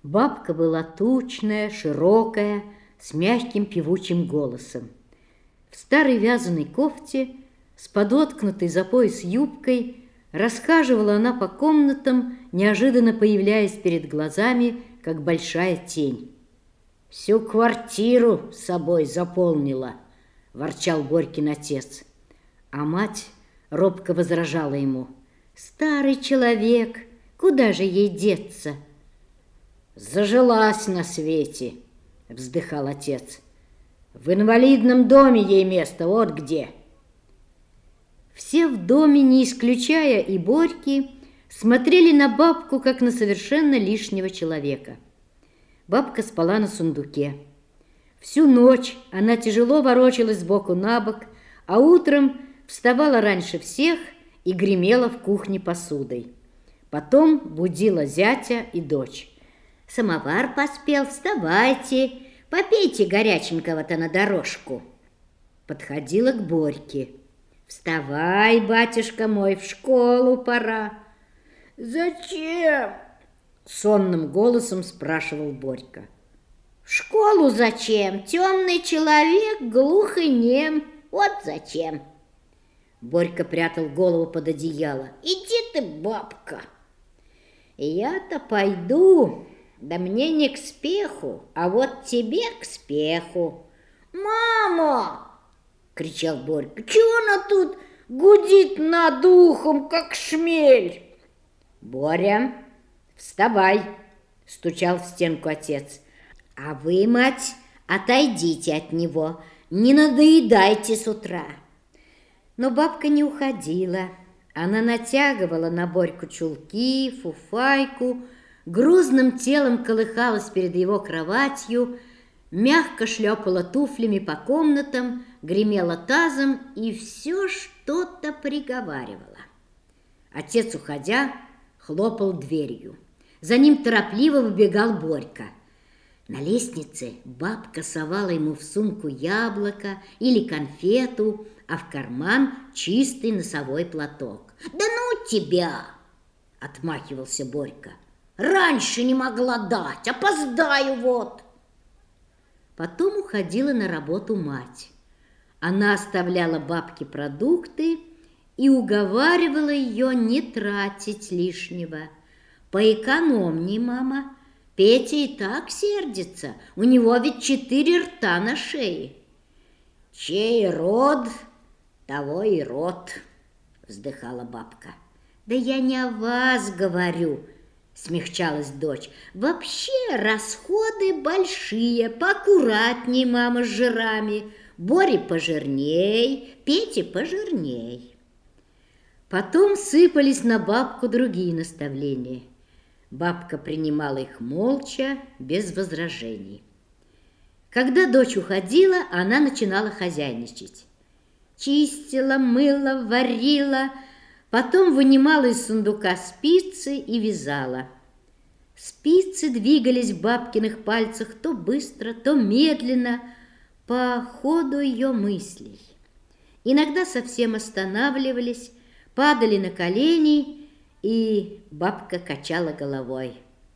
Бабка была тучная, широкая, с мягким певучим голосом. В старой вязаной кофте, с подоткнутой за пояс юбкой, расхаживала она по комнатам, неожиданно появляясь перед глазами, как большая тень. «Всю квартиру с собой заполнила», – ворчал Борькин отец. А мать робко возражала ему: «Старый человек, куда же ей деться?» «Зажилась на свете», — вздыхал отец. «В инвалидном доме ей место, вот где». Все в доме, не исключая и Борьки, смотрели на бабку, как на совершенно лишнего человека. Бабка спала на сундуке. Всю ночь она тяжело ворочалась сбоку на бок, а утром вставала раньше всех и гремела в кухне посудой. Потом будила зятя и дочь. «Самовар поспел, вставайте, попейте горяченького-то на дорожку». Подходила к Борьке. «Вставай, батюшка мой, в школу пора». «Зачем?» — сонным голосом спрашивал Борька. «В школу зачем? Темный человек, глух и нем. Вот зачем». Борька прятал голову под одеяло. «Иди ты, бабка». «Я-то пойду, да мне не к спеху, а вот тебе к спеху». «Мама!» — кричал Борька. «Чего она тут гудит над ухом, как шмель?» «Боря, вставай!» — стучал в стенку отец. «А вы, мать, отойдите от него, не надоедайте с утра». Но бабка не уходила. Она натягивала на Борьку чулки, фуфайку, грузным телом колыхалась перед его кроватью, мягко шлепала туфлями по комнатам, гремела тазом и все что-то приговаривала. Отец, уходя, хлопал дверью. За ним торопливо выбегал Борька. На лестнице бабка совала ему в сумку яблоко или конфету, а в карман чистый носовой платок. «Да ну тебя!» — отмахивался Борька. «Раньше не могла дать, опоздаю вот». Потом уходила на работу мать. Она оставляла бабке продукты и уговаривала ее не тратить лишнего. «Поэкономней, мама, Петя и так сердится, у него ведь 4 рта на шее». «Чей род, того и род», — вздыхала бабка. «Да я не о вас говорю», — смягчалась дочь. «Вообще расходы большие, поаккуратней, мама, с жирами. Боре пожирней, Пете пожирней». Потом сыпались на бабку другие наставления. Бабка принимала их молча, без возражений. Когда дочь уходила, она начинала хозяйничать. Чистила, мыла, варила, потом вынимала из сундука спицы и вязала. Спицы двигались в бабкиных пальцах то быстро, то медленно, по ходу ее мыслей. Иногда совсем останавливались, падали на колени, и бабка качала головой.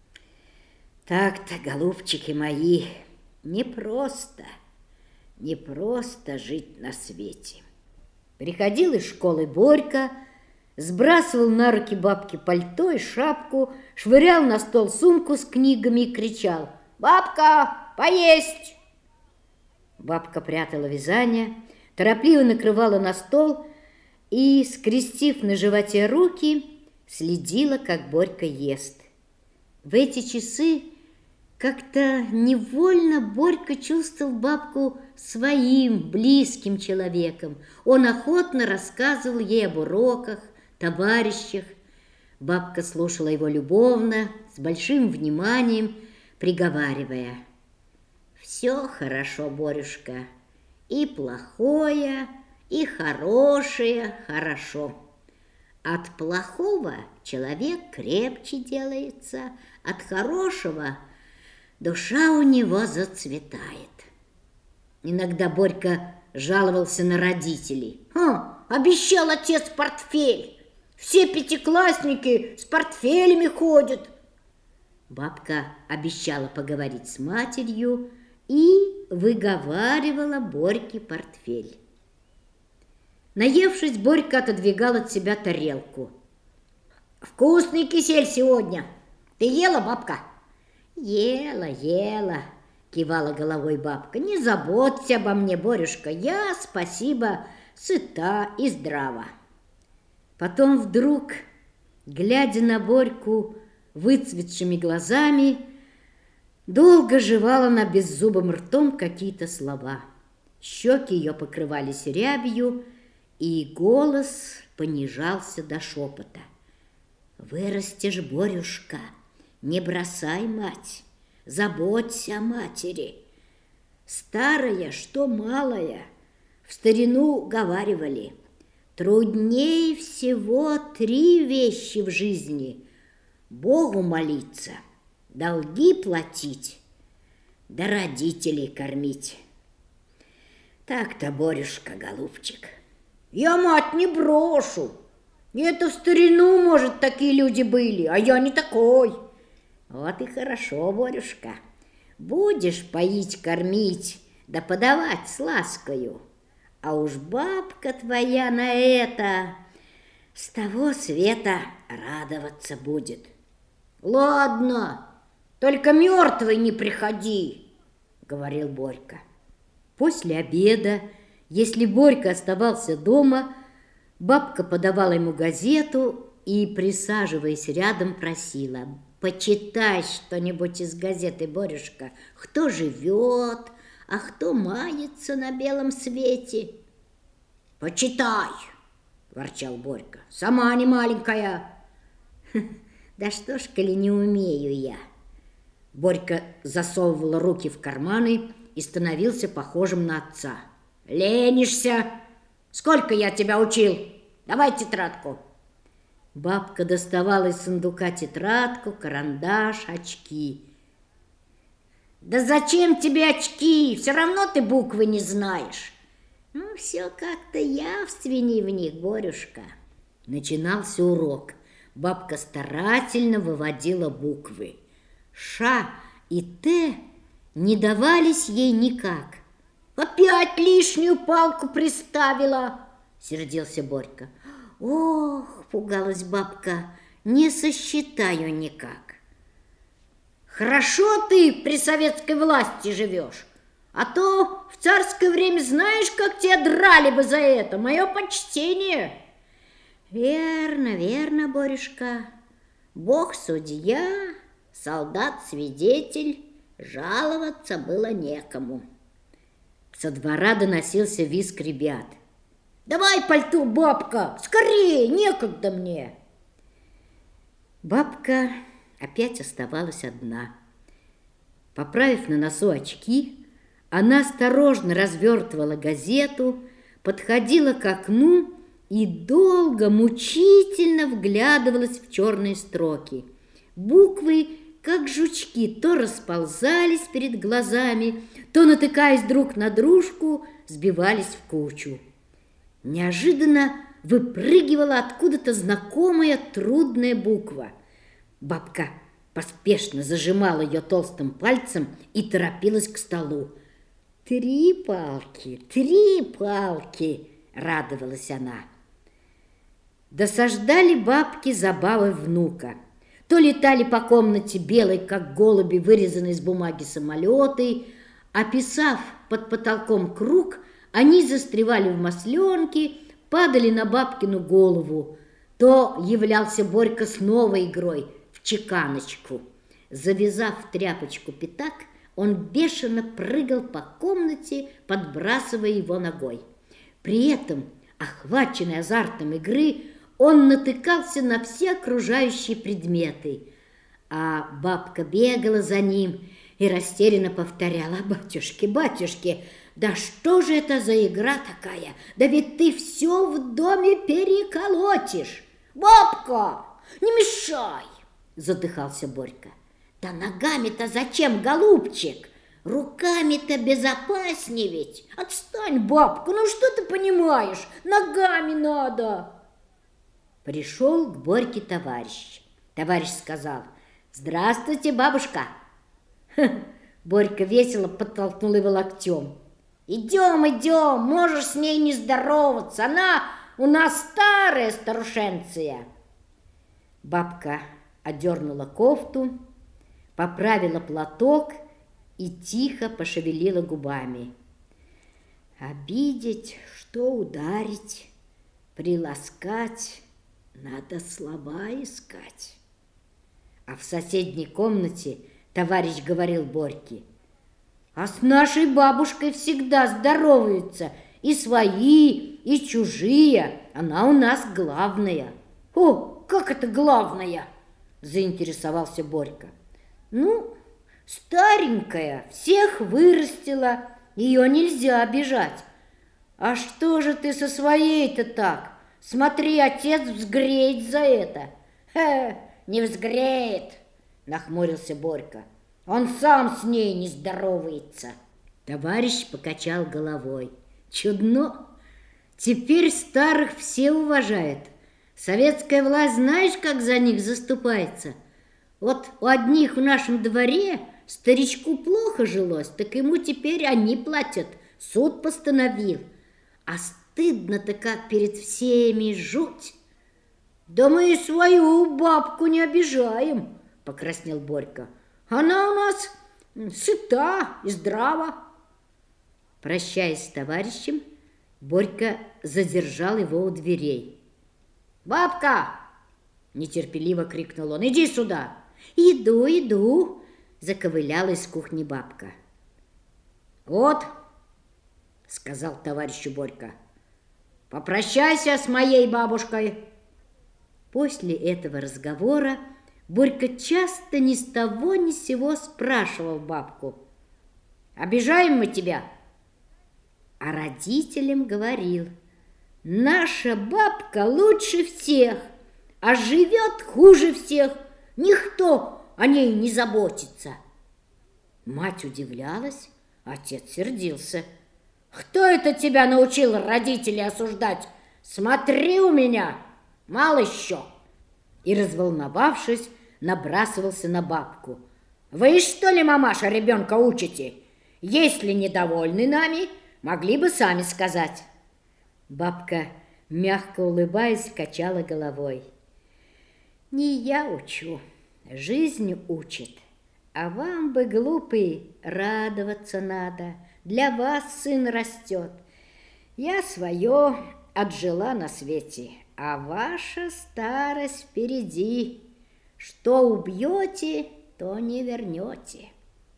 «Так-то, голубчики мои, непросто жить на свете». Приходил из школы Борька, сбрасывал на руки бабки пальто и шапку, швырял на стол сумку с книгами и кричал: «Бабка, поесть!» Бабка прятала вязание, торопливо накрывала на стол и, скрестив на животе руки, следила, как Борька ест. В эти часы как-то невольно Борька чувствовал бабку своим близким человеком. Он охотно рассказывал ей об уроках, товарищах. Бабка слушала его любовно, с большим вниманием, приговаривая: «Все хорошо, Борюшка, и плохое, и хорошее хорошо. От плохого человек крепче делается, от хорошего душа у него зацветает». Иногда Борька жаловался на родителей. Обещал отец портфель. Все пятиклассники с портфелями ходят». Бабка обещала поговорить с матерью и выговаривала Борьке портфель. Наевшись, Борька отодвигал от себя тарелку. «Вкусный кисель сегодня! Ты ела, бабка?» «Ела, кивала головой бабка. «Не заботься обо мне, Борюшка, я, спасибо, сыта и здрава». Потом вдруг, глядя на Борьку выцветшими глазами, долго жевала она беззубым ртом какие-то слова. Щеки ее покрывались рябью, и голос понижался до шепота. «Вырастешь, Борюшка, не бросай мать, заботься о матери. Старая, что малая, в старину говаривали, труднее всего 3 вещи в жизни: Богу молиться, долги платить, да родителей кормить. Так-то, Борюшка, голубчик». «Я мать не брошу. Это в старину, может, такие люди были, а я не такой». «Вот и хорошо, Борюшка. Будешь поить, кормить, да подавать с ласкою. А уж бабка твоя на это с того света радоваться будет». «Ладно, только мертвый не приходи», — говорил Борька. После обеда, если Борька оставался дома, бабка подавала ему газету и, присаживаясь рядом, просила: «Почитай что-нибудь из газеты, Борюшка, кто живет, а кто мается на белом свете». «Почитай», — ворчал Борька, — «сама не маленькая». «Да что ж, коли не умею я». Борька засовывал руки в карманы и становился похожим на отца. «Ленишься? Сколько я тебя учил? Давай тетрадку». Бабка доставала из сундука тетрадку, карандаш, очки. «Да зачем тебе очки? Все равно ты буквы не знаешь». «Ну, все как-то явственней в них, Борюшка». Начинался урок. Бабка старательно выводила буквы. «Ш» и «Т» не давались ей никак. «Опять лишнюю палку приставила!» — сердился Борька. «Ох!» — пугалась бабка, — «не сосчитаю никак». «Хорошо ты при советской власти живешь, а то в царское время знаешь, как тебя драли бы за это, мое почтение». «Верно, верно, Борюшка. Бог судья, солдат свидетель, жаловаться было некому». Со двора доносился визг ребят. «Давай пальто, бабка, скорее, некогда мне». Бабка опять оставалась одна. Поправив на носу очки, она осторожно развертывала газету, подходила к окну и долго, мучительно вглядывалась в черные строки. Буквы, как жучки, то расползались перед глазами, то, натыкаясь друг на дружку, сбивались в кучу. Неожиданно выпрыгивала откуда-то знакомая трудная буква. Бабка поспешно зажимала ее толстым пальцем и торопилась к столу. «3 палки, 3 палки!» — радовалась она. Досаждали бабки забавы внука. То летали по комнате белой, как голуби, вырезанные из бумаги самолеты. Описав под потолком круг, они застревали в масленке, падали на бабкину голову. То являлся Борька с новой игрой в чеканочку. Завязав в тряпочку пятак, он бешено прыгал по комнате, подбрасывая его ногой. При этом, охваченный азартом игры, он натыкался на все окружающие предметы, а бабка бегала за ним и растерянно повторяла: «Батюшки, батюшки, да что же это за игра такая? Да ведь ты все в доме переколотишь!» «Бабка, не мешай!» — задыхался Борька. «Да ногами-то зачем, голубчик? Руками-то безопаснее ведь!» «Отстань, бабка, ну что ты понимаешь? Ногами надо!» Пришел к Борьке товарищ. Товарищ сказал: Здравствуйте, бабушка. Борька весело подтолкнул его локтем. Идем, идем, можешь с ней не здороваться, она у нас старая старушенция. Бабка одернула кофту, поправила платок и тихо пошевелила губами. Обидеть, что ударить, приласкать, надо слова искать. А в соседней комнате товарищ говорил Борьке: а с нашей бабушкой всегда здороваются и свои, и чужие, она у нас главная. О, как это главная? Заинтересовался Борька. Ну, старенькая, всех вырастила, ее нельзя обижать. А что же ты со своей-то так? Смотри, отец взгреет за это. Не взгреет, нахмурился Борька. Он сам с ней не здоровается. Товарищ покачал головой. Чудно. Теперь старых все уважают. Советская власть, знаешь, как за них заступается? Вот у одних в нашем дворе старичку плохо жилось, так ему теперь они платят. Суд постановил. А стыдно-то как перед всеми, жуть. Да мы и свою бабку не обижаем, покраснел Борька. Она у нас сыта и здрава. Прощаясь с товарищем, Борька задержал его у дверей. «Бабка!» – нетерпеливо крикнул он. «Иди сюда!» «Иду, иду!» – заковыляла из кухни бабка. «Вот!» – сказал товарищу Борька. «Попрощайся с моей бабушкой!» После этого разговора Борька часто ни с того ни с сего спрашивал бабку: «Обижаем мы тебя?» А родителям говорил: «Наша бабка лучше всех, а живет хуже всех, никто о ней не заботится». Мать удивлялась, отец сердился. «Кто это тебя научил родителей осуждать? Смотри у меня, мало еще!» И, разволновавшись, набрасывался на бабку. «Вы, что ли, мамаша, ребенка учите? Если недовольны нами, могли бы сами сказать». Бабка, мягко улыбаясь, качала головой. «Не я учу, жизнь учит. А вам бы, глупый, радоваться надо. Для вас сын растет. Я свое отжила на свете, а ваша старость впереди. Что убьете, то не вернете».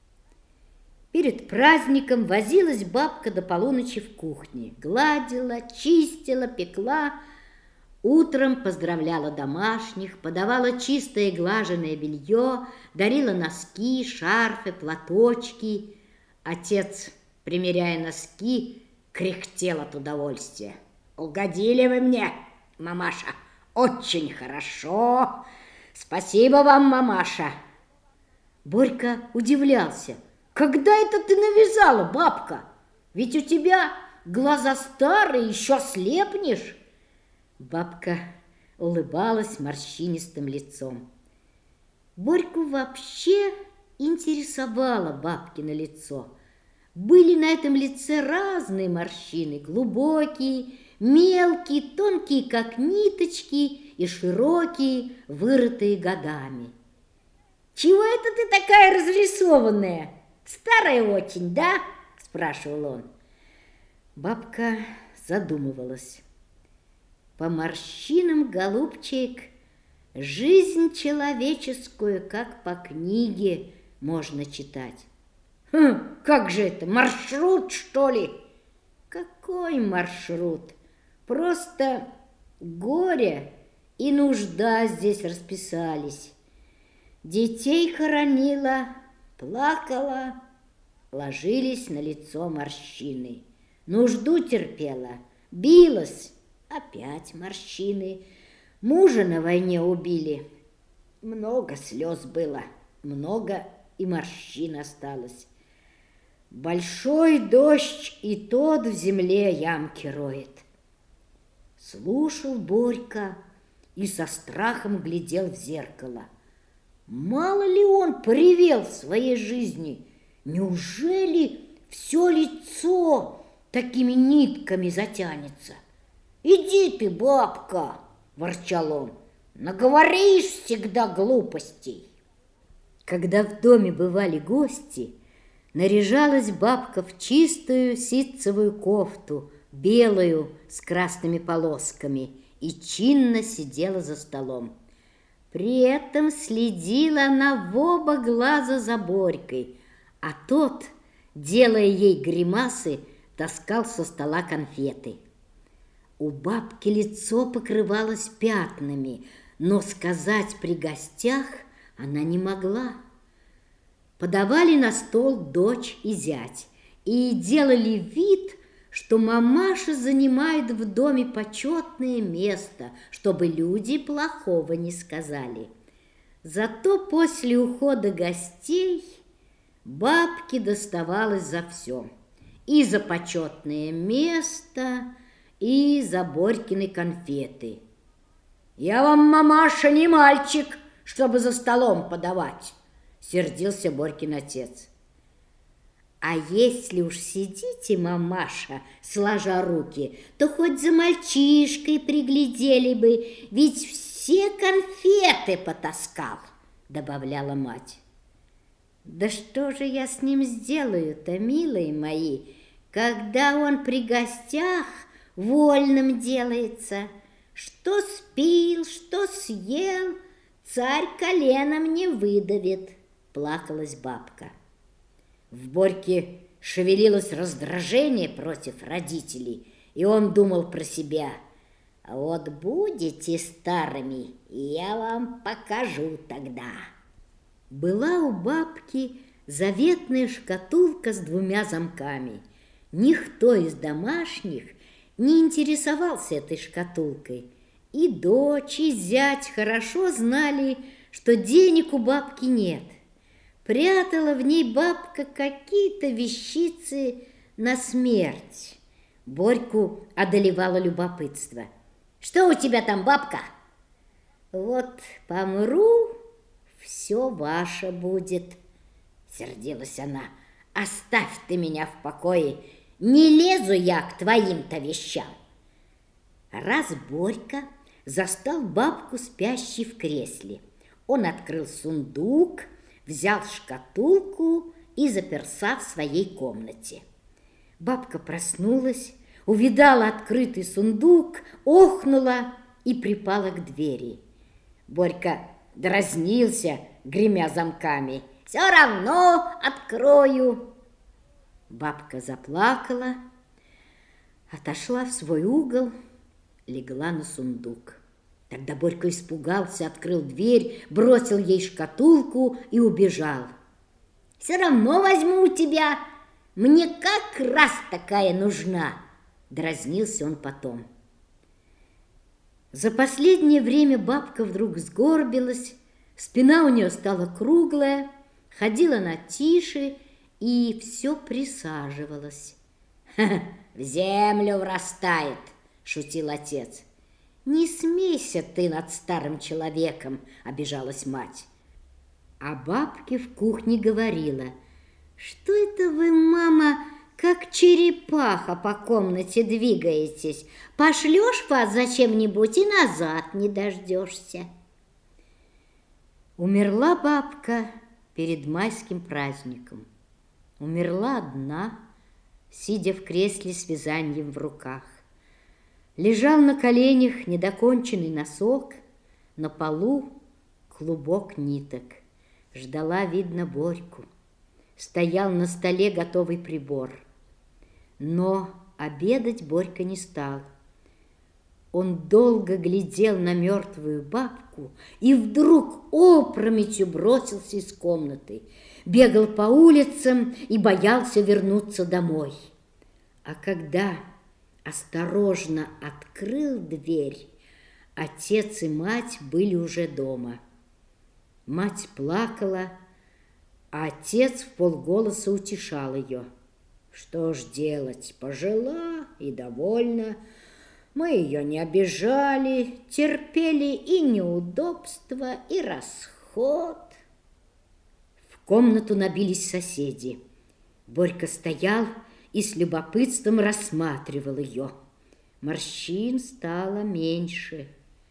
Перед праздником возилась бабка до полуночи в кухне. Гладила, чистила, пекла. Утром поздравляла домашних, подавала чистое и глаженное белье, дарила носки, шарфы, платочки. Отец, примеряя носки, кряхтел от удовольствия. «Угодили вы мне, мамаша, очень хорошо. Спасибо вам, мамаша». Борька удивлялся. «Когда это ты навязала, бабка? Ведь у тебя глаза старые, еще слепнешь». Бабка улыбалась морщинистым лицом. Борьку вообще интересовало бабкино лицо. Были на этом лице разные морщины, глубокие, мелкие, тонкие, как ниточки, и широкие, вырытые годами. «Чего это ты такая разрисованная? Старая очень, да?» – спрашивал он. Бабка задумывалась. «По морщинам, голубчик, жизнь человеческую, как по книге, можно читать». Как же это, маршрут, что ли?» «Какой маршрут? Просто горе и нужда здесь расписались. Детей хоронила, плакала, ложились на лицо морщины. Нужду терпела, билась, опять морщины. Мужа на войне убили. Много слез было, много и морщин осталось. Большой дождь и тот в земле ямки роет». Слушал Борька и со страхом глядел в зеркало. Мало ли он привел в своей жизни. Неужели все лицо такими нитками затянется? «Иди ты, бабка!» – ворчал он. «Наговоришь всегда глупостей!» Когда в доме бывали гости, наряжалась бабка в чистую ситцевую кофту, белую, с красными полосками, и чинно сидела за столом. При этом следила она в оба глаза за Борькой, а тот, делая ей гримасы, таскал со стола конфеты. У бабки лицо покрывалось пятнами, но сказать при гостях она не могла. Подавали на стол дочь и зять и делали вид, что мамаша занимает в доме почетное место, чтобы люди плохого не сказали. Зато после ухода гостей бабке доставалось за все. И за почетное место, и за Борькины конфеты. «Я вам, мамаша, не мальчик, чтобы за столом подавать», — сердился Борькин отец. «А если уж сидите, мамаша, сложа руки, то хоть за мальчишкой приглядели бы, ведь все конфеты потаскал», — добавляла мать. «Да что же я с ним сделаю-то, милые мои, когда он при гостях вольным делается? Что спил, что съел, царь коленом не выдавит», — плакалась бабка. В Борьке шевелилось раздражение против родителей, и он думал про себя: «Вот будете старыми, я вам покажу тогда». Была у бабки заветная шкатулка с 2 замками. Никто из домашних не интересовался этой шкатулкой. И дочь, и зять хорошо знали, что денег у бабки нет. Прятала в ней бабка какие-то вещицы на смерть. Борьку одолевало любопытство. «Что у тебя там, бабка?» «Вот помру, все ваше будет», — сердилась она. «Оставь ты меня в покое, не лезу я к твоим-то вещам». Раз Борька застал бабку спящей в кресле. Он открыл сундук, взял шкатулку и заперся в своей комнате. Бабка проснулась, увидала открытый сундук, охнула и припала к двери. Борька дразнился, гремя замками. «Все равно открою». Бабка заплакала, отошла в свой угол, легла на сундук. Тогда Борька испугался, открыл дверь, бросил ей шкатулку и убежал. «Все равно возьму у тебя, мне как раз такая нужна», — дразнился он потом. За последнее время бабка вдруг сгорбилась, спина у нее стала круглая, ходила она тише и все присаживалась. «В землю врастает», — шутил отец. «Не смейся ты над старым человеком», — обижалась мать. А бабке в кухне говорила: «Что это вы, мама, как черепаха по комнате двигаетесь? Пошлешь вас зачем-нибудь и назад не дождешься». Умерла бабка перед майским праздником. Умерла одна, сидя в кресле с вязанием в руках. Лежал на коленях недоконченный носок, на полу клубок ниток. Ждала, видно, Борьку. Стоял на столе готовый прибор. Но обедать Борька не стал. Он долго глядел на мертвую бабку и вдруг опрометью бросился из комнаты, бегал по улицам и боялся вернуться домой. А когда осторожно открыл дверь, отец и мать были уже дома. Мать плакала, а отец вполголоса утешал ее. «Что ж делать, пожила и довольна. Мы ее не обижали, терпели и неудобства, и расход». комнату набились соседи. Борька стоял и с любопытством рассматривал ее. Морщин стало меньше.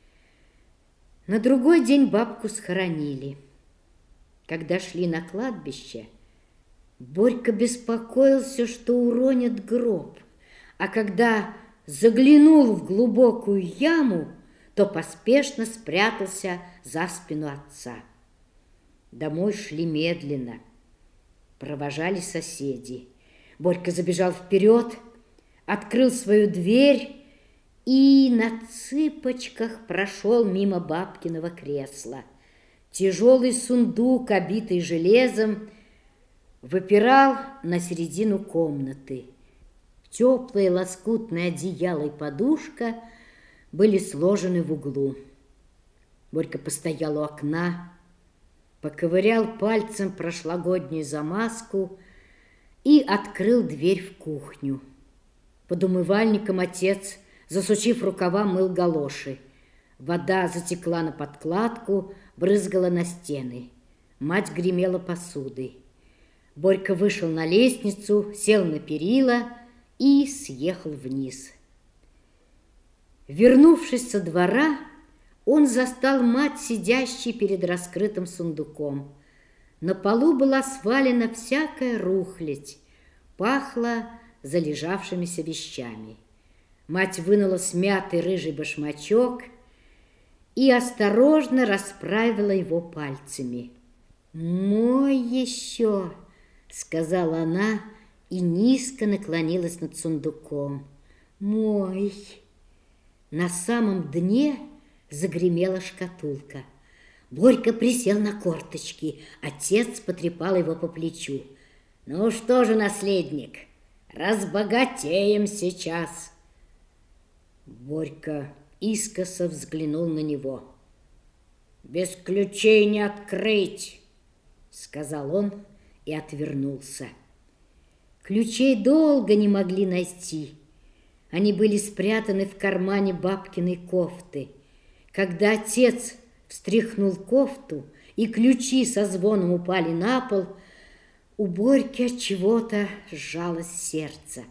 На другой день бабку схоронили. Когда шли на кладбище, Борька беспокоился, что уронят гроб, а когда заглянул в глубокую яму, то поспешно спрятался за спину отца. Домой шли медленно, провожали соседи. Борька забежал вперед, открыл свою дверь и на цыпочках прошел мимо бабкиного кресла. Тяжелый сундук, обитый железом, выпирал на середину комнаты. Теплое лоскутное одеяло и подушка были сложены в углу. Борька постоял у окна, поковырял пальцем прошлогоднюю замазку и открыл дверь в кухню. Под умывальником отец, засучив рукава, мыл галоши. Вода затекла на подкладку, брызгала на стены. Мать гремела посудой. Борька вышел на лестницу, сел на перила и съехал вниз. Вернувшись со двора, он застал мать, сидящей перед раскрытым сундуком. На полу была свалена всякая рухлядь, пахло залежавшимися вещами. Мать вынула смятый рыжий башмачок и осторожно расправила его пальцами. «Мой еще!» — сказала она и низко наклонилась над сундуком. «Мой!» На самом дне загремела шкатулка. Борька присел на корточки. Отец потрепал его по плечу. «Ну что же, наследник, разбогатеем сейчас!» Борька искоса взглянул на него. «Без ключей не открыть!» — сказал он и отвернулся. Ключей долго не могли найти. Они были спрятаны в кармане бабкиной кофты. Когда отец встряхнул кофту, и ключи со звоном упали на пол, у Борьки от чего-то сжалось сердце.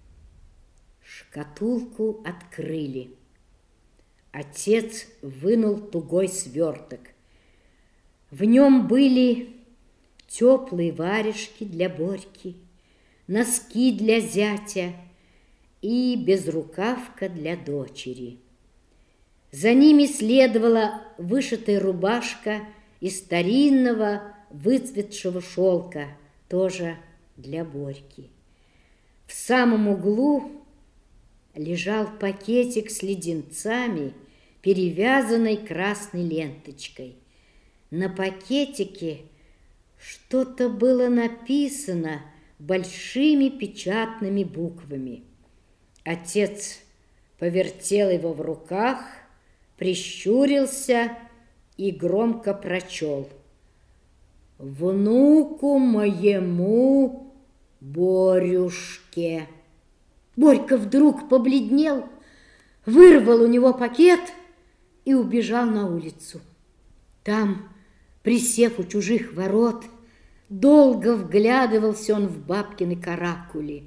Шкатулку открыли. Отец вынул тугой сверток. В нем были теплые варежки для Борьки, носки для зятя и безрукавка для дочери. За ними следовала вышитая рубашка из старинного выцветшего шелка, тоже для Борьки. В самом углу лежал пакетик с леденцами, перевязанный красной ленточкой. На пакетике что-то было написано большими печатными буквами. Отец повертел его в руках, прищурился и громко прочел: «Внуку моему Борюшке». Борька вдруг побледнел, вырвал у него пакет и убежал на улицу. Там, присев у чужих ворот, долго вглядывался он в бабкины каракули.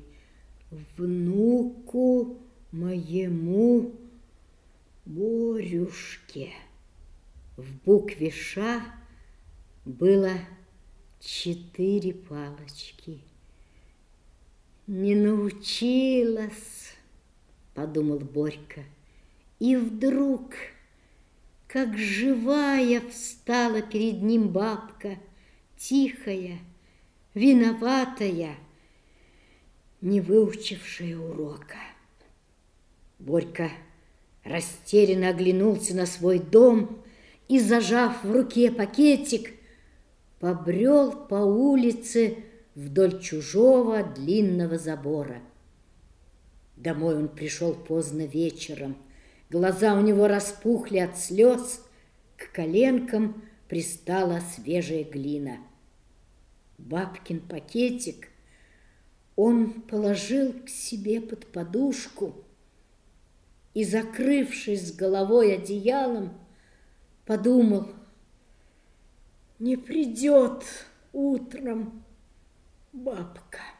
«Внуку моему Борюшке». В букве «Ш» было 4 палочки. «Не научилась», — подумал Борька, и вдруг, как живая, встала перед ним бабка, тихая, виноватая, не выучившая урока. Борька растерянно оглянулся на свой дом и, зажав в руке пакетик, побрел по улице вдоль чужого длинного забора. Домой он пришел поздно вечером. Глаза у него распухли от слез, к коленкам пристала свежая глина. Бабкин пакетик он положил к себе под подушку и, закрывшись с головой одеялом, подумал: не придет утром, бабка.